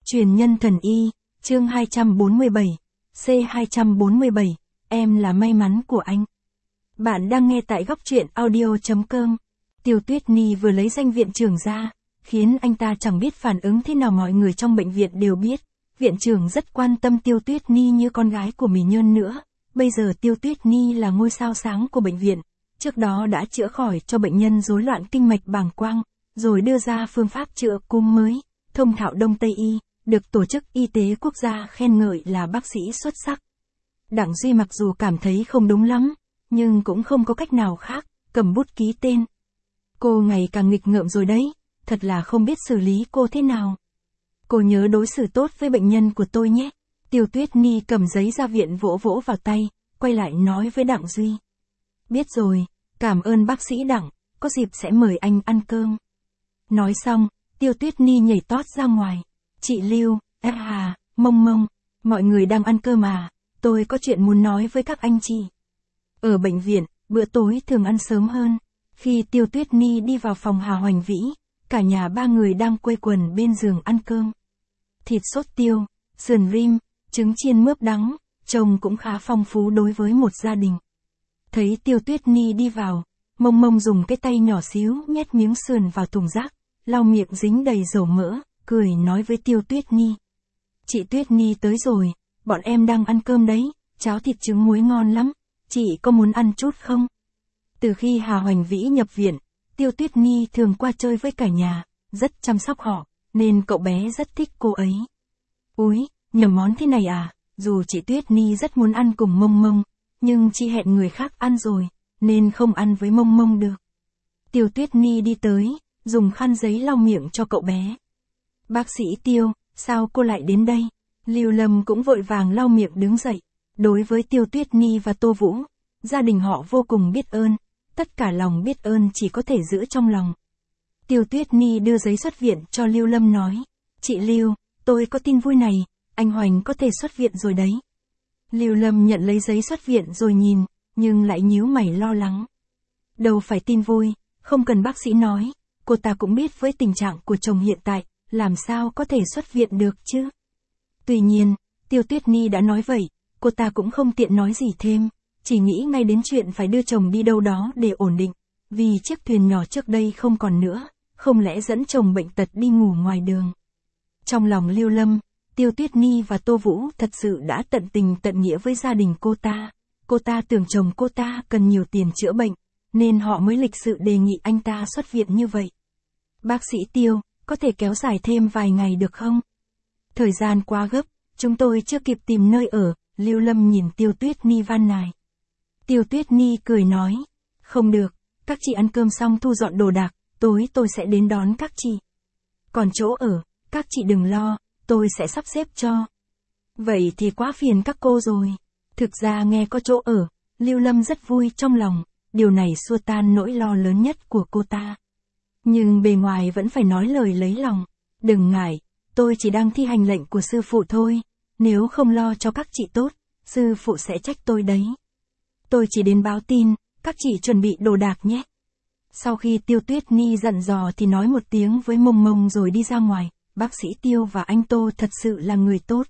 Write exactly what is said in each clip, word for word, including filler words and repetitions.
Truyền nhân thần y, chương hai trăm bốn mươi bảy, C hai trăm bốn mươi bảy, em là may mắn của anh. Bạn đang nghe tại góc truyện audio.com. Tiêu Tuyết Nhi vừa lấy danh viện trưởng ra, khiến anh ta chẳng biết phản ứng thế nào. Mọi người trong bệnh viện đều biết, viện trưởng rất quan tâm Tiêu Tuyết Nhi như con gái của Mỹ Nhân nữa. Bây giờ Tiêu Tuyết Nhi là ngôi sao sáng của bệnh viện, trước đó đã chữa khỏi cho bệnh nhân rối loạn kinh mạch bàng quang, rồi đưa ra phương pháp chữa cúm mới, thông thạo Đông Tây y, được Tổ chức Y tế Quốc gia khen ngợi là bác sĩ xuất sắc. Đặng Duy mặc dù cảm thấy không đúng lắm, nhưng cũng không có cách nào khác, cầm bút ký tên. Cô ngày càng nghịch ngợm rồi đấy, thật là không biết xử lý cô thế nào. Cô nhớ đối xử tốt với bệnh nhân của tôi nhé. Tiêu Tuyết Nhi cầm giấy ra viện vỗ vỗ vào tay, quay lại nói với Đặng Duy. Biết rồi, cảm ơn bác sĩ Đặng, có dịp sẽ mời anh ăn cơm. Nói xong, Tiêu Tuyết Nhi nhảy tót ra ngoài. Chị Lưu, Ép Hà, Mông Mông, mọi người đang ăn cơm à, tôi có chuyện muốn nói với các anh chị. Ở bệnh viện, bữa tối thường ăn sớm hơn. Khi Tiêu Tuyết Nhi đi vào phòng Hà Hoành Vĩ, cả nhà ba người đang quây quần bên giường ăn cơm. Thịt sốt tiêu, sườn rim, trứng chiên mướp đắng, trông cũng khá phong phú đối với một gia đình. Thấy Tiêu Tuyết Nhi đi vào, Mông Mông dùng cái tay nhỏ xíu nhét miếng sườn vào thùng rác, lau miệng dính đầy dầu mỡ, cười nói với Tiêu Tuyết Nhi. Chị Tuyết Nhi tới rồi, bọn em đang ăn cơm đấy, cháo thịt trứng muối ngon lắm, chị có muốn ăn chút không? Từ khi Hà Hoành Vĩ nhập viện, Tiêu Tuyết Nhi thường qua chơi với cả nhà, rất chăm sóc họ, nên cậu bé rất thích cô ấy. Úi, nhầm món thế này à, dù chị Tuyết Nhi rất muốn ăn cùng Mông Mông, nhưng chị hẹn người khác ăn rồi, nên không ăn với Mông Mông được. Tiêu Tuyết Nhi đi tới, dùng khăn giấy lau miệng cho cậu bé. Bác sĩ Tiêu, sao cô lại đến đây? Lưu Lâm cũng vội vàng lau miệng đứng dậy. Đối với Tiêu Tuyết Nhi và Tô Vũ, gia đình họ vô cùng biết ơn, tất cả lòng biết ơn chỉ có thể giữ trong lòng. Tiêu Tuyết Nhi đưa giấy xuất viện cho Lưu Lâm nói, chị Lưu, tôi có tin vui này, anh Hoành có thể xuất viện rồi đấy. Lưu Lâm nhận lấy giấy xuất viện rồi nhìn, nhưng lại nhíu mày lo lắng. Đâu phải tin vui, không cần bác sĩ nói, cô ta cũng biết với tình trạng của chồng hiện tại, làm sao có thể xuất viện được chứ. Tuy nhiên, Tiêu Tuyết Nhi đã nói vậy, cô ta cũng không tiện nói gì thêm, chỉ nghĩ ngay đến chuyện phải đưa chồng đi đâu đó để ổn định, vì chiếc thuyền nhỏ trước đây không còn nữa, không lẽ dẫn chồng bệnh tật đi ngủ ngoài đường. Trong lòng Lưu Lâm, Tiêu Tuyết Nhi và Tô Vũ thật sự đã tận tình tận nghĩa với gia đình cô ta, cô ta tưởng chồng cô ta cần nhiều tiền chữa bệnh, nên họ mới lịch sự đề nghị anh ta xuất viện như vậy. Bác sĩ Tiêu, có thể kéo dài thêm vài ngày được không? Thời gian quá gấp, chúng tôi chưa kịp tìm nơi ở, Lưu Lâm nhìn Tiêu Tuyết Nhi van nài. Tiêu Tuyết Nhi cười nói, không được, các chị ăn cơm xong thu dọn đồ đạc, tối tôi sẽ đến đón các chị. Còn chỗ ở, các chị đừng lo, tôi sẽ sắp xếp cho. Vậy thì quá phiền các cô rồi. Thực ra nghe có chỗ ở, Lưu Lâm rất vui trong lòng, điều này xua tan nỗi lo lớn nhất của cô ta. Nhưng bề ngoài vẫn phải nói lời lấy lòng, đừng ngại, tôi chỉ đang thi hành lệnh của sư phụ thôi, nếu không lo cho các chị tốt, sư phụ sẽ trách tôi đấy. Tôi chỉ đến báo tin, các chị chuẩn bị đồ đạc nhé. Sau khi Tiêu Tuyết Nhi dặn dò thì nói một tiếng với Mông Mông rồi đi ra ngoài, bác sĩ Tiêu và anh Tô thật sự là người tốt.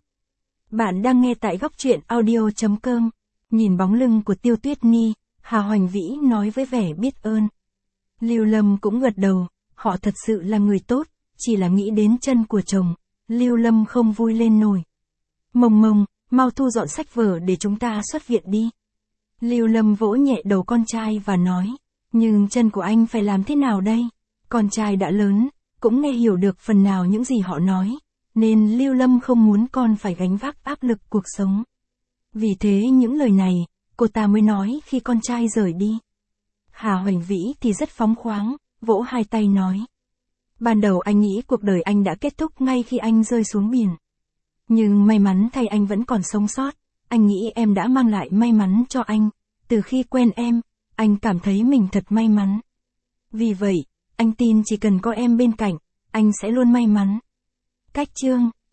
Bạn đang nghe tại góc truyện audio.com, nhìn bóng lưng của Tiêu Tuyết Nhi, Hà Hoành Vĩ nói với vẻ biết ơn. Lưu Lâm cũng gật đầu, họ thật sự là người tốt, chỉ là nghĩ đến chân của chồng, Lưu Lâm không vui lên nổi. Mông Mông, mau thu dọn sách vở để chúng ta xuất viện đi. Lưu Lâm vỗ nhẹ đầu con trai và nói, nhưng chân của anh phải làm thế nào đây? Con trai đã lớn, cũng nghe hiểu được phần nào những gì họ nói, nên Lưu Lâm không muốn con phải gánh vác áp lực cuộc sống. Vì thế những lời này, cô ta mới nói khi con trai rời đi. Hà Hoành Vĩ thì rất phóng khoáng, vỗ hai tay nói. Ban đầu anh nghĩ cuộc đời anh đã kết thúc ngay khi anh rơi xuống biển. Nhưng may mắn thay anh vẫn còn sống sót, anh nghĩ em đã mang lại may mắn cho anh. Từ khi quen em, anh cảm thấy mình thật may mắn. Vì vậy, anh tin chỉ cần có em bên cạnh, anh sẽ luôn may mắn. Cách chương